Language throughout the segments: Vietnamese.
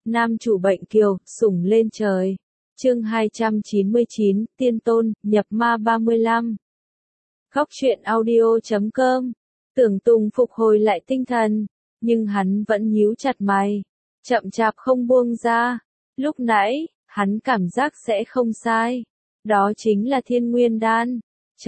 Nam chủ bệnh kiều, sủng lên trời. Chương 299, Tiên Tôn, nhập ma 35. Khóc chuyện audio.com. Tưởng Tùng phục hồi lại tinh thần, nhưng hắn vẫn nhíu chặt mày, chậm chạp không buông ra. Lúc nãy, hắn cảm giác sẽ không sai. Đó chính là Thiên Nguyên Đan.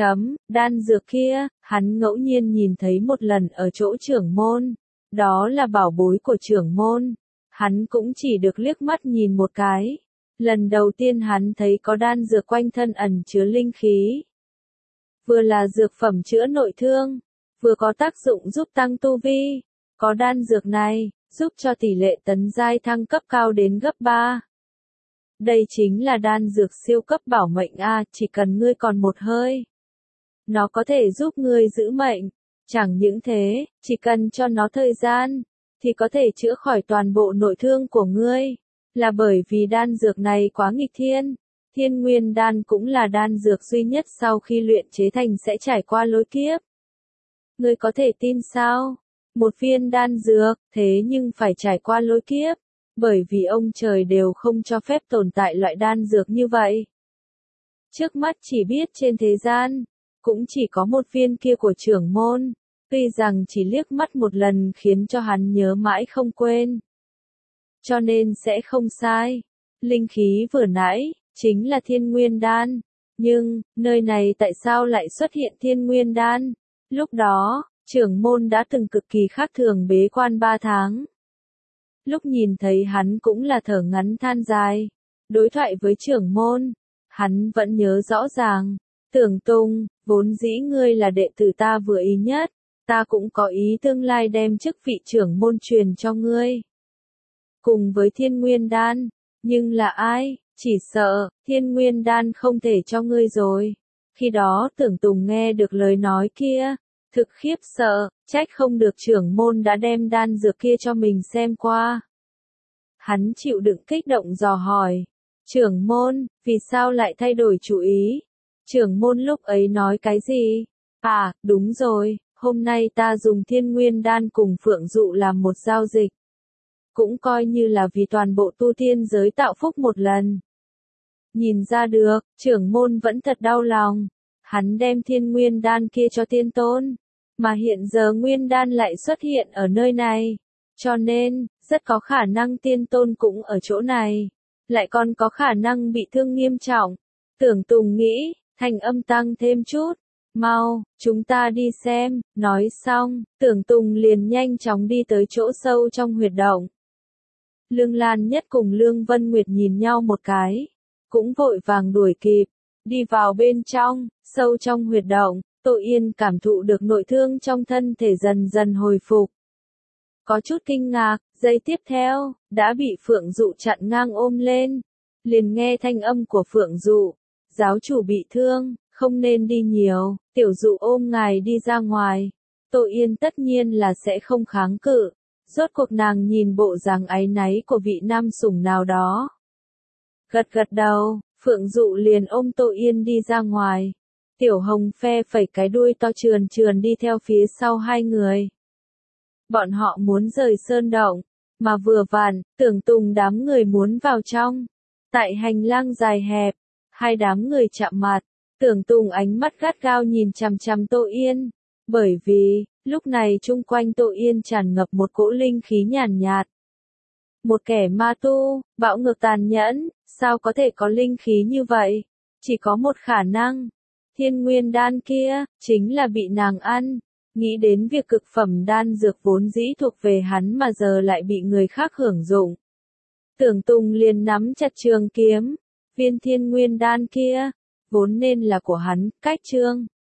Đan dược kia, hắn ngẫu nhiên nhìn thấy một lần ở chỗ trưởng môn. Đó là bảo bối của trưởng môn. Hắn cũng chỉ được liếc mắt nhìn một cái. Lần đầu tiên hắn thấy có đan dược quanh thân ẩn chứa linh khí. Vừa là dược phẩm chữa nội thương, vừa có tác dụng giúp tăng tu vi. Có đan dược này, giúp cho tỷ lệ tấn giai thăng cấp cao đến gấp 3. Đây chính là đan dược siêu cấp bảo mệnh a, chỉ cần ngươi còn một hơi. Nó có thể giúp ngươi giữ mệnh. Chẳng những thế, chỉ cần cho nó thời gian, thì có thể chữa khỏi toàn bộ nội thương của ngươi. Là bởi vì đan dược này quá nghịch thiên. Thiên Nguyên Đan cũng là đan dược duy nhất sau khi luyện chế thành sẽ trải qua lối kiếp. Ngươi có thể tin sao? Một viên đan dược, thế nhưng phải trải qua lối kiếp. Bởi vì ông trời đều không cho phép tồn tại loại đan dược như vậy. Trước mắt chỉ biết trên thế gian, cũng chỉ có một viên kia của trưởng môn. Tuy rằng chỉ liếc mắt một lần khiến cho hắn nhớ mãi không quên. Cho nên sẽ không sai. Linh khí vừa nãy, chính là Thiên Nguyên Đan. Nhưng, nơi này tại sao lại xuất hiện Thiên Nguyên Đan? Lúc đó, trưởng môn đã từng cực kỳ khác thường bế quan 3 tháng. Lúc nhìn thấy hắn cũng là thở ngắn than dài. Đối thoại với trưởng môn, hắn vẫn nhớ rõ ràng. Tưởng Tùng, vốn dĩ ngươi là đệ tử ta vừa ý nhất. Ta cũng có ý tương lai đem chức vị trưởng môn truyền cho ngươi. Cùng với Thiên Nguyên Đan, nhưng là ai, chỉ sợ, Thiên Nguyên Đan không thể cho ngươi rồi. Khi đó Tưởng Tùng nghe được lời nói kia, thực khiếp sợ, trách không được trưởng môn đã đem đan dược kia cho mình xem qua. Hắn chịu đựng kích động dò hỏi, trưởng môn, vì sao lại thay đổi chủ ý? Trưởng môn lúc ấy nói cái gì? À, đúng rồi, hôm nay ta dùng Thiên Nguyên Đan cùng Phượng Dụ làm một giao dịch. Cũng coi như là vì toàn bộ tu tiên giới tạo phúc một lần. Nhìn ra được, trưởng môn vẫn thật đau lòng. Hắn đem Thiên Nguyên Đan kia cho Tiên Tôn. Mà hiện giờ Nguyên Đan lại xuất hiện ở nơi này. Cho nên, rất có khả năng Tiên Tôn cũng ở chỗ này. Lại còn có khả năng bị thương nghiêm trọng. Tưởng Tùng nghĩ, thanh âm tăng thêm chút. Mau, chúng ta đi xem. Nói xong, Tưởng Tùng liền nhanh chóng đi tới chỗ sâu trong huyệt động. Lương Lan Nhất cùng Lương Vân Nguyệt nhìn nhau một cái, cũng vội vàng đuổi kịp, đi vào bên trong, sâu trong huyệt động. Tô Yên cảm thụ được nội thương trong thân thể dần dần hồi phục. Có chút kinh ngạc, giây tiếp theo, đã bị Phượng Dụ chặn ngang ôm lên. Liền nghe thanh âm của Phượng Dụ, giáo chủ bị thương, không nên đi nhiều, tiểu Dụ ôm ngài đi ra ngoài. Tô Yên tất nhiên là sẽ không kháng cự. Rốt cuộc nàng nhìn bộ dáng áy náy của vị nam sủng nào đó. Gật gật đầu, Phượng Dụ liền ôm Tô Yên đi ra ngoài. Tiểu Hồng phe phẩy cái đuôi to trườn trườn đi theo phía sau hai người. Bọn họ muốn rời sơn động, mà vừa vặn, Tưởng Tùng đám người muốn vào trong. Tại hành lang dài hẹp, hai đám người chạm mặt, Tưởng Tùng ánh mắt gắt gao nhìn chằm chằm Tô Yên. Bởi vì, lúc này chung quanh Tô Yên tràn ngập một cỗ linh khí nhàn nhạt. Một kẻ ma tu, bạo ngược tàn nhẫn, sao có thể có linh khí như vậy? Chỉ có một khả năng. Thiên Nguyên Đan kia, chính là bị nàng ăn. Nghĩ đến việc cực phẩm đan dược vốn dĩ thuộc về hắn mà giờ lại bị người khác hưởng dụng. Tưởng Tùng liền nắm chặt trường kiếm. Viên Thiên Nguyên Đan kia, vốn nên là của hắn, cách trương,